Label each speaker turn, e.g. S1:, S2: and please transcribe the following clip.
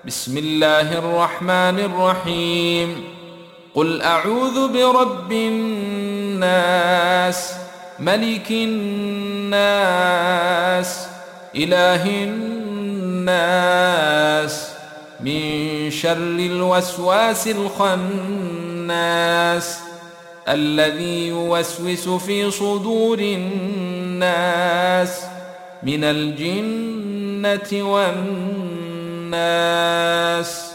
S1: بسم الله الرحمن الرحيم. قل أعوذ برب الناس، ملك الناس، إله الناس، من شر الوسواس الخناس الذي يوسوس في صدور الناس من الجنة والناس.